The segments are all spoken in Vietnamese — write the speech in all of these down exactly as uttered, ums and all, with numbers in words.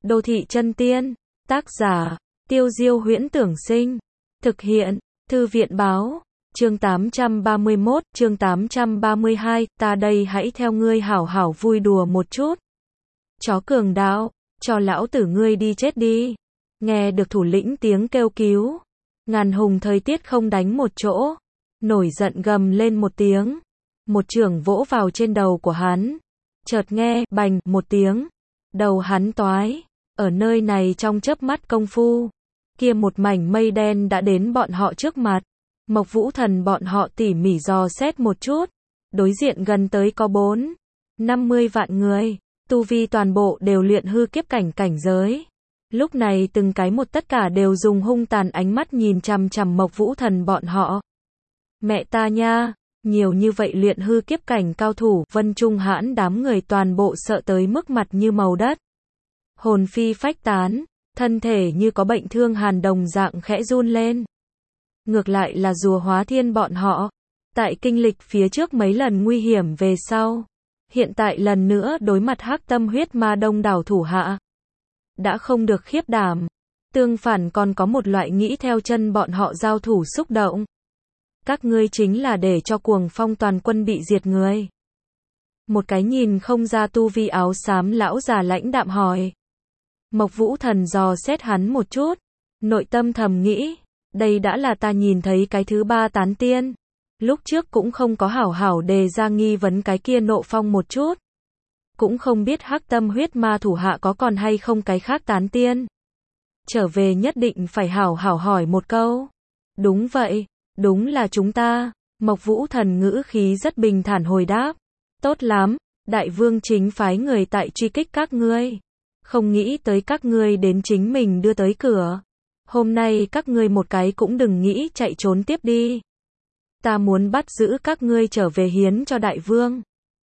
Đô thị chân tiên, tác giả, Tiêu Diêu Huyễn Tưởng Sinh, thực hiện, Thư viện Báo, chương tám trăm ba mươi mốt, chương tám trăm ba mươi hai, ta đây hãy theo ngươi hảo hảo vui đùa một chút. Chó cường đạo, cho lão tử ngươi đi chết đi. Nghe được thủ lĩnh tiếng kêu cứu, Ngàn Hùng thời tiết không đánh một chỗ, nổi giận gầm lên một tiếng, một chưởng vỗ vào trên đầu của hắn, chợt nghe, bành, một tiếng, đầu hắn toái, ở nơi này trong chớp mắt công phu, kia một mảnh mây đen đã đến bọn họ trước mặt, Mộc Vũ Thần bọn họ tỉ mỉ dò xét một chút, đối diện gần tới có bốn, năm mươi vạn người, tu vi toàn bộ đều luyện hư kiếp cảnh cảnh giới. Lúc này từng cái một tất cả đều dùng hung tàn ánh mắt nhìn chằm chằm Mộc Vũ Thần bọn họ. Mẹ ta nha, nhiều như vậy luyện hư kiếp cảnh cao thủ, Vân Trung Hãn đám người toàn bộ sợ tới mức mặt như màu đất. Hồn phi phách tán, thân thể như có bệnh thương hàn đồng dạng khẽ run lên. Ngược lại là rùa hóa thiên bọn họ, tại kinh lịch phía trước mấy lần nguy hiểm về sau, hiện tại lần nữa đối mặt hắc tâm huyết ma đông đảo thủ hạ. Đã không được khiếp đảm, tương phản còn có một loại nghĩ theo chân bọn họ giao thủ xúc động. Các ngươi chính là để cho Cuồng Phong toàn quân bị diệt người. Một cái nhìn không ra tu vi áo xám lão già lãnh đạm hỏi. Mộc Vũ Thần dò xét hắn một chút, nội tâm thầm nghĩ, đây đã là ta nhìn thấy cái thứ ba tán tiên. Lúc trước cũng không có hảo hảo đề ra nghi vấn cái kia Nộ Phong một chút. Cũng không biết hắc tâm huyết ma thủ hạ có còn hay không cái khác tán tiên. Trở về nhất định phải hảo hảo hỏi một câu. Đúng vậy, đúng là chúng ta. Mộc Vũ Thần ngữ khí rất bình thản hồi đáp. Tốt lắm, đại vương chính phái người tại truy kích các ngươi. Không nghĩ tới các ngươi đến chính mình đưa tới cửa. Hôm nay các ngươi một cái cũng đừng nghĩ chạy trốn tiếp đi. Ta muốn bắt giữ các ngươi trở về hiến cho đại vương.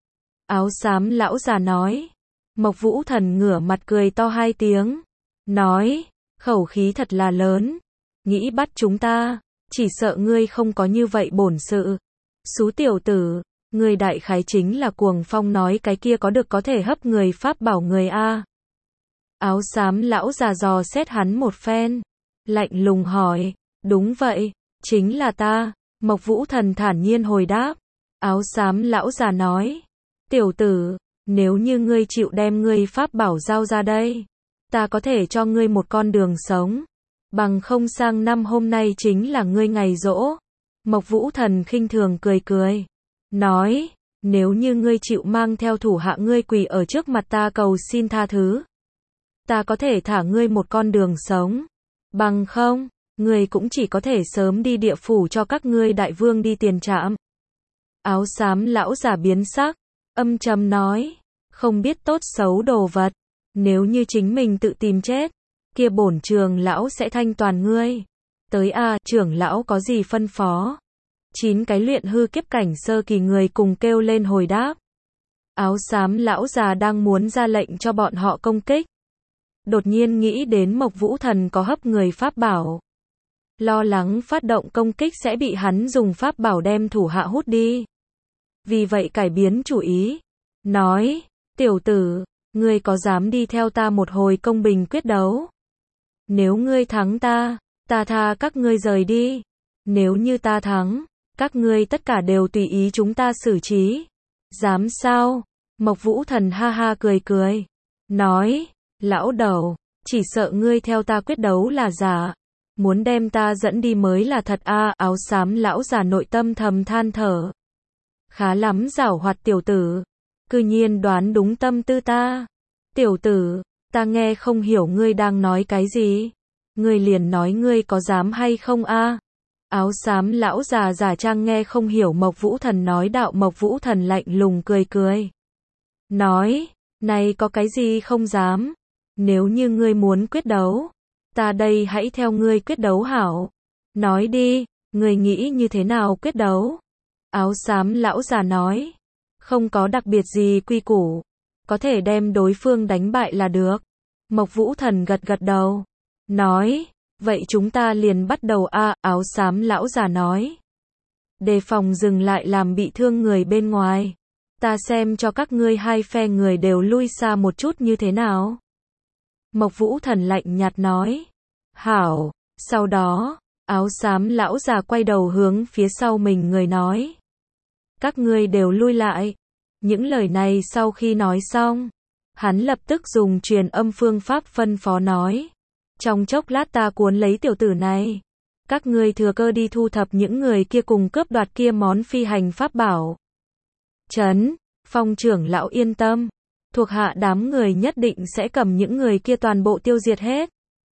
Áo xám lão già nói. Mộc Vũ Thần ngửa mặt cười to hai tiếng. Nói, khẩu khí thật là lớn. Nghĩ bắt chúng ta, chỉ sợ ngươi không có như vậy bổn sự. Xú tiểu tử, ngươi đại khái chính là Cuồng Phong nói cái kia có được có thể hấp người pháp bảo người a. Áo xám lão già dò xét hắn một phen, lạnh lùng hỏi, đúng vậy, chính là ta. Mộc Vũ Thần thản nhiên hồi đáp. Áo xám lão già nói, tiểu tử, nếu như ngươi chịu đem ngươi pháp bảo giao ra đây, ta có thể cho ngươi một con đường sống. Bằng không sang năm hôm nay chính là ngươi ngày giỗ. Mộc Vũ Thần khinh thường cười cười, nói, nếu như ngươi chịu mang theo thủ hạ ngươi quỳ ở trước mặt ta cầu xin tha thứ, ta có thể thả ngươi một con đường sống. Bằng không, ngươi cũng chỉ có thể sớm đi địa phủ cho các ngươi đại vương đi tiền trạm. Áo xám lão già biến sắc, âm trầm nói, không biết tốt xấu đồ vật, nếu như chính mình tự tìm chết, kia bổn trường lão sẽ thanh toàn ngươi. Tới a, trưởng lão có gì phân phó? Chín cái luyện hư kiếp cảnh sơ kỳ người cùng kêu lên hồi đáp. Áo xám lão già đang muốn ra lệnh cho bọn họ công kích. Đột nhiên nghĩ đến Mộc Vũ Thần có hấp người pháp bảo. Lo lắng phát động công kích sẽ bị hắn dùng pháp bảo đem thủ hạ hút đi. Vì vậy cải biến chủ ý. Nói, tiểu tử, ngươi có dám đi theo ta một hồi công bình quyết đấu? Nếu ngươi thắng ta, ta tha các ngươi rời đi. Nếu như ta thắng, các ngươi tất cả đều tùy ý chúng ta xử trí. Dám sao? Mộc Vũ Thần ha ha cười cười. Nói, lão đầu, chỉ sợ ngươi theo ta quyết đấu là giả. Muốn đem ta dẫn đi mới là thật a. À, áo xám lão già nội tâm thầm than thở. Khá lắm giảo hoạt tiểu tử. Cư nhiên đoán đúng tâm tư ta. Tiểu tử, ta nghe không hiểu ngươi đang nói cái gì. Ngươi liền nói ngươi có dám hay không a? À? Áo xám lão già giả trang nghe không hiểu Mộc Vũ Thần nói đạo. Mộc Vũ Thần lạnh lùng cười cười. Nói, này có cái gì không dám. Nếu như ngươi muốn quyết đấu, ta đây hãy theo ngươi quyết đấu hảo. Nói đi, ngươi nghĩ như thế nào quyết đấu? Áo xám lão già nói, không có đặc biệt gì quy củ, có thể đem đối phương đánh bại là được. Mộc Vũ Thần gật gật đầu, nói, vậy chúng ta liền bắt đầu a. À, áo xám lão già nói, đề phòng dừng lại làm bị thương người bên ngoài. Ta xem cho các ngươi hai phe người đều lui xa một chút như thế nào. Mộc Vũ Thần lạnh nhạt nói. Hảo. Sau đó, áo xám lão già quay đầu hướng phía sau mình người nói. Các ngươi đều lui lại. Những lời này sau khi nói xong, hắn lập tức dùng truyền âm phương pháp phân phó nói. Trong chốc lát ta cuốn lấy tiểu tử này. Các ngươi thừa cơ đi thu thập những người kia cùng cướp đoạt kia món phi hành pháp bảo. Trấn Phong trưởng lão yên tâm. Thuộc hạ đám người nhất định sẽ cầm những người kia toàn bộ tiêu diệt hết.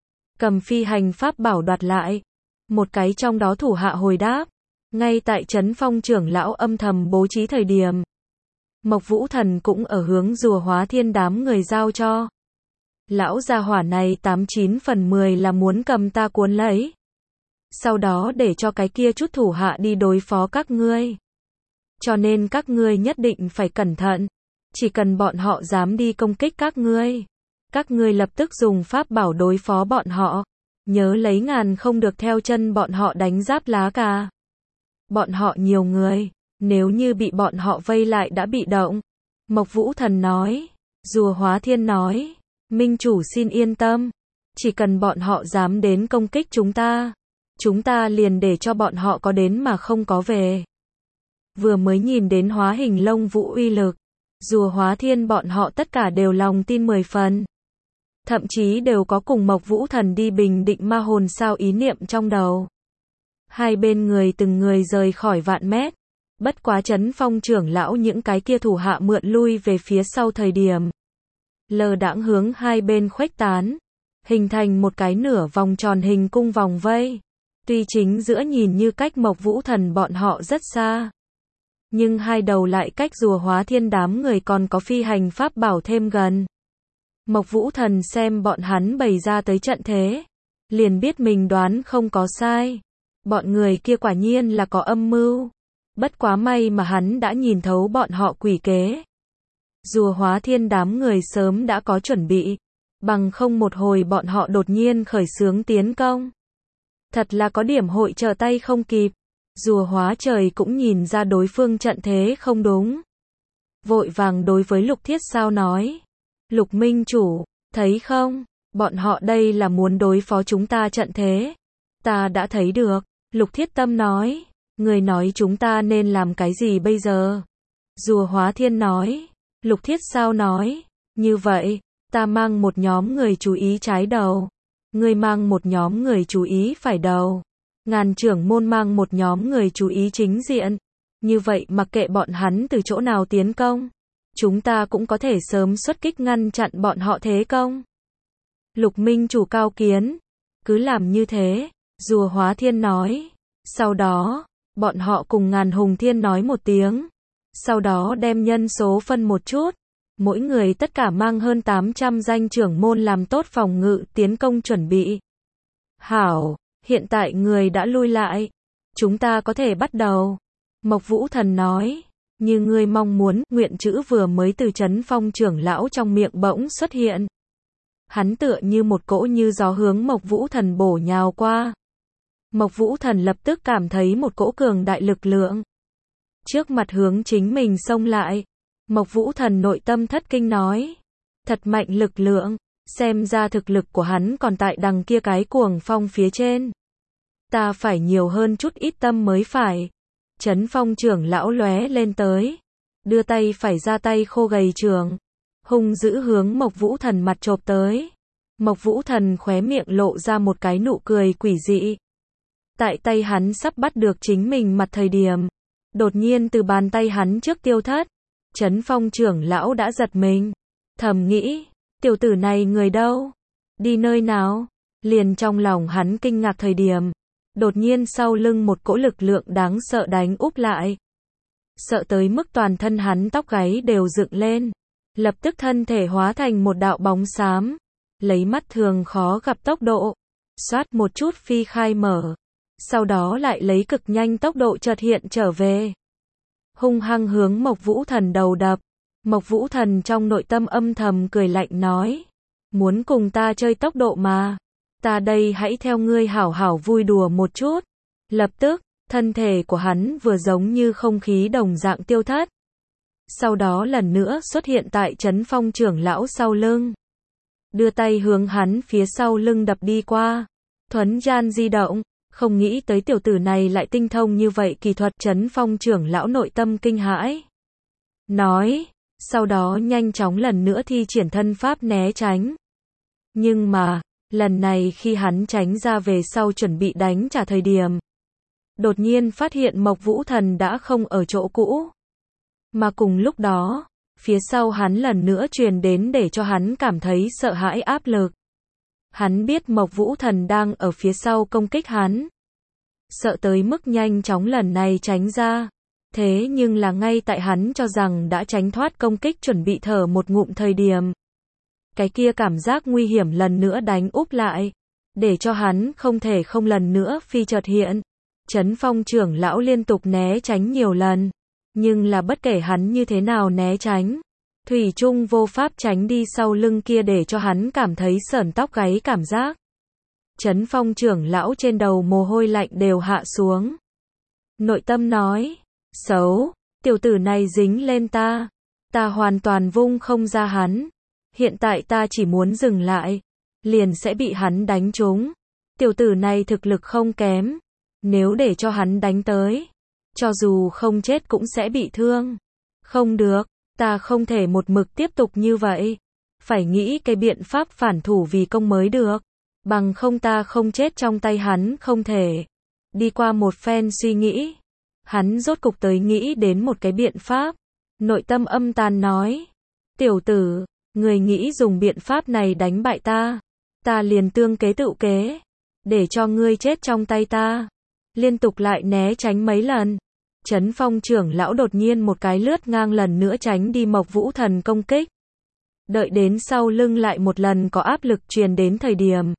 Cầm phi hành pháp bảo đoạt lại. Một cái trong đó thủ hạ hồi đáp. Ngay tại Trấn Phong trưởng lão âm thầm bố trí thời điểm. Mộc Vũ Thần cũng ở hướng rùa hóa thiên đám người giao cho. Lão gia hỏa này tám chín phần mười là muốn cầm ta cuốn lấy. Sau đó để cho cái kia chút thủ hạ đi đối phó các ngươi. Cho nên các ngươi nhất định phải cẩn thận. Chỉ cần bọn họ dám đi công kích các ngươi. Các ngươi lập tức dùng pháp bảo đối phó bọn họ. Nhớ lấy ngàn không được theo chân bọn họ đánh giáp lá cà. Bọn họ nhiều người. Nếu như bị bọn họ vây lại đã bị động. Mộc Vũ Thần nói. Rùa Hóa Thiên nói. Minh chủ xin yên tâm. Chỉ cần bọn họ dám đến công kích chúng ta. Chúng ta liền để cho bọn họ có đến mà không có về. Vừa mới nhìn đến hóa hình lông vũ uy lực. Rùa Hóa Thiên bọn họ tất cả đều lòng tin mười phần. Thậm chí đều có cùng Mộc Vũ Thần đi bình định ma hồn sao ý niệm trong đầu. Hai bên người từng người rời khỏi vạn mét. Bất quá Trấn Phong trưởng lão những cái kia thủ hạ mượn lui về phía sau thời điểm. Lờ đãng hướng hai bên khuếch tán. Hình thành một cái nửa vòng tròn hình cung vòng vây. Tuy chính giữa nhìn như cách Mộc Vũ Thần bọn họ rất xa. Nhưng hai đầu lại cách rùa hóa thiên đám người còn có phi hành pháp bảo thêm gần. Mộc Vũ Thần xem bọn hắn bày ra tới trận thế. Liền biết mình đoán không có sai. Bọn người kia quả nhiên là có âm mưu. Bất quá may mà hắn đã nhìn thấu bọn họ quỷ kế. Rùa hóa thiên đám người sớm đã có chuẩn bị. Bằng không một hồi bọn họ đột nhiên khởi xướng tiến công. Thật là có điểm hội trở tay không kịp. Rùa hóa trời cũng nhìn ra đối phương trận thế không đúng. Vội vàng đối với Lục Thiết Sao nói. Lục Minh chủ, thấy không? Bọn họ đây là muốn đối phó chúng ta trận thế. Ta đã thấy được. Lục Thiết Tâm nói. Người nói chúng ta nên làm cái gì bây giờ? Rùa hóa thiên nói. Lục Thiết Sao nói. Như vậy, ta mang một nhóm người chú ý trái đầu. Ngươi mang một nhóm người chú ý phải đầu. Ngàn trưởng môn mang một nhóm người chú ý chính diện. Như vậy mặc kệ bọn hắn từ chỗ nào tiến công. Chúng ta cũng có thể sớm xuất kích ngăn chặn bọn họ thế công. Lục Minh chủ cao kiến. Cứ làm như thế. Rùa hóa thiên nói. Sau đó, bọn họ cùng ngàn hùng thiên nói một tiếng. Sau đó đem nhân số phân một chút. Mỗi người tất cả mang hơn tám trăm danh trưởng môn làm tốt phòng ngự tiến công chuẩn bị. Hảo, hiện tại người đã lui lại. Chúng ta có thể bắt đầu. Mộc Vũ Thần nói. Như ngươi mong muốn, nguyện chữ vừa mới từ Trấn Phong trưởng lão trong miệng bỗng xuất hiện. Hắn tựa như một cỗ như gió hướng Mộc Vũ Thần bổ nhào qua. Mộc Vũ Thần lập tức cảm thấy một cỗ cường đại lực lượng. Trước mặt hướng chính mình xông lại. Mộc Vũ Thần nội tâm thất kinh nói. Thật mạnh lực lượng, xem ra thực lực của hắn còn tại đằng kia cái cuồng phong phía trên. Ta phải nhiều hơn chút ít tâm mới phải. Trấn Phong trưởng lão lóe lên tới. Đưa tay phải ra tay khô gầy trường. Hung dữ hướng Mộc Vũ Thần mặt chộp tới. Mộc Vũ Thần khóe miệng lộ ra một cái nụ cười quỷ dị. Tại tay hắn sắp bắt được chính mình mặt thời điểm. Đột nhiên từ bàn tay hắn trước tiêu thất. Trấn Phong trưởng lão đã giật mình. Thầm nghĩ, tiểu tử này người đâu? Đi nơi nào? Liền trong lòng hắn kinh ngạc thời điểm. Đột nhiên sau lưng một cỗ lực lượng đáng sợ đánh úp lại. Sợ tới mức toàn thân hắn tóc gáy đều dựng lên. Lập tức thân thể hóa thành một đạo bóng xám. Lấy mắt thường khó gặp tốc độ. Xoát một chút phi khai mở. Sau đó lại lấy cực nhanh tốc độ chợt hiện trở về. Hung hăng hướng Mộc Vũ Thần đầu đập. Mộc Vũ Thần trong nội tâm âm thầm cười lạnh nói. Muốn cùng ta chơi tốc độ mà. Ta đây hãy theo ngươi hảo hảo vui đùa một chút. Lập tức, thân thể của hắn vừa giống như không khí đồng dạng tiêu thất. Sau đó lần nữa xuất hiện tại Trấn Phong trưởng lão sau lưng. đưa tay hướng hắn phía sau lưng đập đi qua. Thuấn gian di động, không nghĩ tới tiểu tử này lại tinh thông như vậy kỳ thuật. Trấn Phong trưởng lão nội tâm kinh hãi. Nói, sau đó nhanh chóng lần nữa thi triển thân pháp né tránh. Nhưng mà, lần này khi hắn tránh ra về sau chuẩn bị đánh trả thời điểm, đột nhiên phát hiện Mộc Vũ Thần đã không ở chỗ cũ. Mà cùng lúc đó, phía sau hắn lần nữa truyền đến để cho hắn cảm thấy sợ hãi áp lực. Hắn biết Mộc Vũ Thần đang ở phía sau công kích hắn. Sợ tới mức nhanh chóng lần này tránh ra. Thế nhưng là ngay tại hắn cho rằng đã tránh thoát công kích chuẩn bị thở một ngụm thời điểm. Cái kia cảm giác nguy hiểm lần nữa đánh úp lại. Để cho hắn không thể không lần nữa phi chợt hiện. Trấn Phong trưởng lão liên tục né tránh nhiều lần. Nhưng là bất kể hắn như thế nào né tránh, thủy chung vô pháp tránh đi sau lưng kia để cho hắn cảm thấy sởn tóc gáy cảm giác. Trấn Phong trưởng lão trên đầu mồ hôi lạnh đều hạ xuống. Nội tâm nói, xấu, tiểu tử này dính lên ta. Ta hoàn toàn vung không ra hắn. Hiện tại ta chỉ muốn dừng lại, liền sẽ bị hắn đánh trúng. Tiểu tử này thực lực không kém. Nếu để cho hắn đánh tới, cho dù không chết cũng sẽ bị thương. Không được, ta không thể một mực tiếp tục như vậy. Phải nghĩ cái biện pháp phản thủ vì công mới được. Bằng không ta không chết trong tay hắn không thể. Đi qua một phen suy nghĩ, hắn rốt cục tới nghĩ đến một cái biện pháp. Nội tâm âm tàn nói, tiểu tử, người nghĩ dùng biện pháp này đánh bại ta. Ta liền tương kế tự kế, để cho ngươi chết trong tay ta. Liên tục lại né tránh mấy lần. Trấn Phong trưởng lão đột nhiên một cái lướt ngang lần nữa tránh đi Mộc Vũ Thần công kích. Đợi đến sau lưng lại một lần có áp lực truyền đến thời điểm.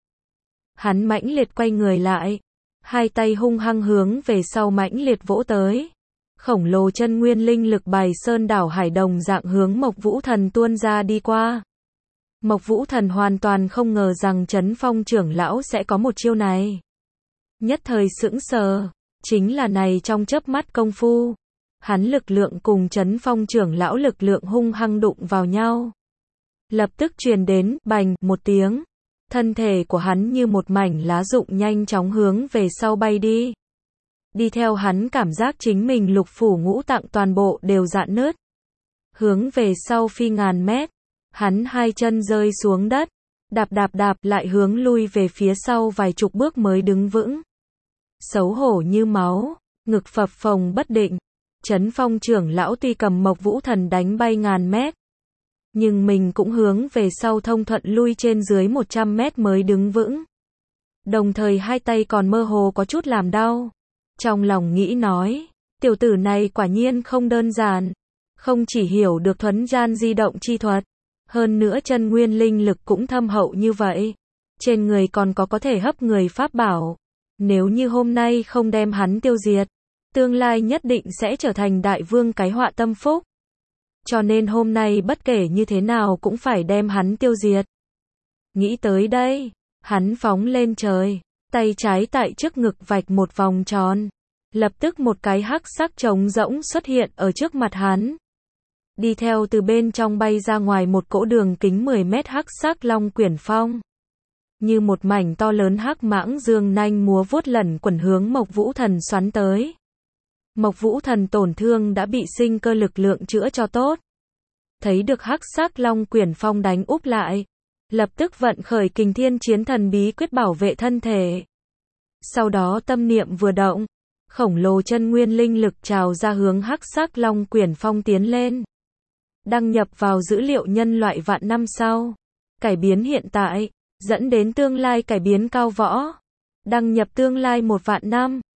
Hắn mãnh liệt quay người lại. Hai tay hung hăng hướng về sau mãnh liệt vỗ tới. Khổng lồ chân nguyên linh lực bài sơn đảo hải đồng dạng hướng Mộc Vũ Thần tuôn ra đi qua. Mộc Vũ Thần hoàn toàn không ngờ rằng Trấn Phong trưởng lão sẽ có một chiêu này. Nhất thời sững sờ, chính là này trong chớp mắt công phu, hắn lực lượng cùng Trấn Phong trưởng lão lực lượng hung hăng đụng vào nhau. Lập tức truyền đến bành một tiếng, thân thể của hắn như một mảnh lá rụng nhanh chóng hướng về sau bay đi. Đi theo hắn cảm giác chính mình lục phủ ngũ tạng toàn bộ đều rạn nứt. Hướng về sau phi ngàn mét, hắn hai chân rơi xuống đất, đạp đạp đạp lại hướng lui về phía sau vài chục bước mới đứng vững. Xấu hổ như máu, ngực phập phồng bất định. Trấn Phong trưởng lão tuy cầm Mộc Vũ Thần đánh bay ngàn mét, nhưng mình cũng hướng về sau thông thuận lui trên dưới một trăm mét mới đứng vững. Đồng thời hai tay còn mơ hồ có chút làm đau. Trong lòng nghĩ nói, tiểu tử này quả nhiên không đơn giản. Không chỉ hiểu được thuấn gian di động chi thuật, hơn nữa chân nguyên linh lực cũng thâm hậu như vậy. Trên người còn có có thể hấp người pháp bảo. Nếu như hôm nay không đem hắn tiêu diệt, tương lai nhất định sẽ trở thành đại vương cái họa tâm phúc. Cho nên hôm nay bất kể như thế nào cũng phải đem hắn tiêu diệt. Nghĩ tới đây, hắn phóng lên trời, tay trái tại trước ngực vạch một vòng tròn. Lập tức một cái hắc sắc trống rỗng xuất hiện ở trước mặt hắn. Đi theo từ bên trong bay ra ngoài một cỗ đường kính mười mét hắc sắc long quyển phong. Như một mảnh to lớn hắc mãng dương nanh múa vuốt lẩn quẩn hướng Mộc Vũ Thần xoắn tới. Mộc Vũ Thần tổn thương đã bị sinh cơ lực lượng chữa cho tốt. Thấy được hắc sắc long quyển phong đánh úp lại, lập tức vận khởi Kình Thiên Chiến Thần bí quyết bảo vệ thân thể. Sau đó tâm niệm vừa động, khổng lồ chân nguyên linh lực trào ra hướng hắc sắc long quyển phong tiến lên. Đăng nhập vào dữ liệu nhân loại vạn năm sau. Cải biến hiện tại, dẫn đến tương lai cải biến cao võ. Đăng nhập tương lai một vạn năm.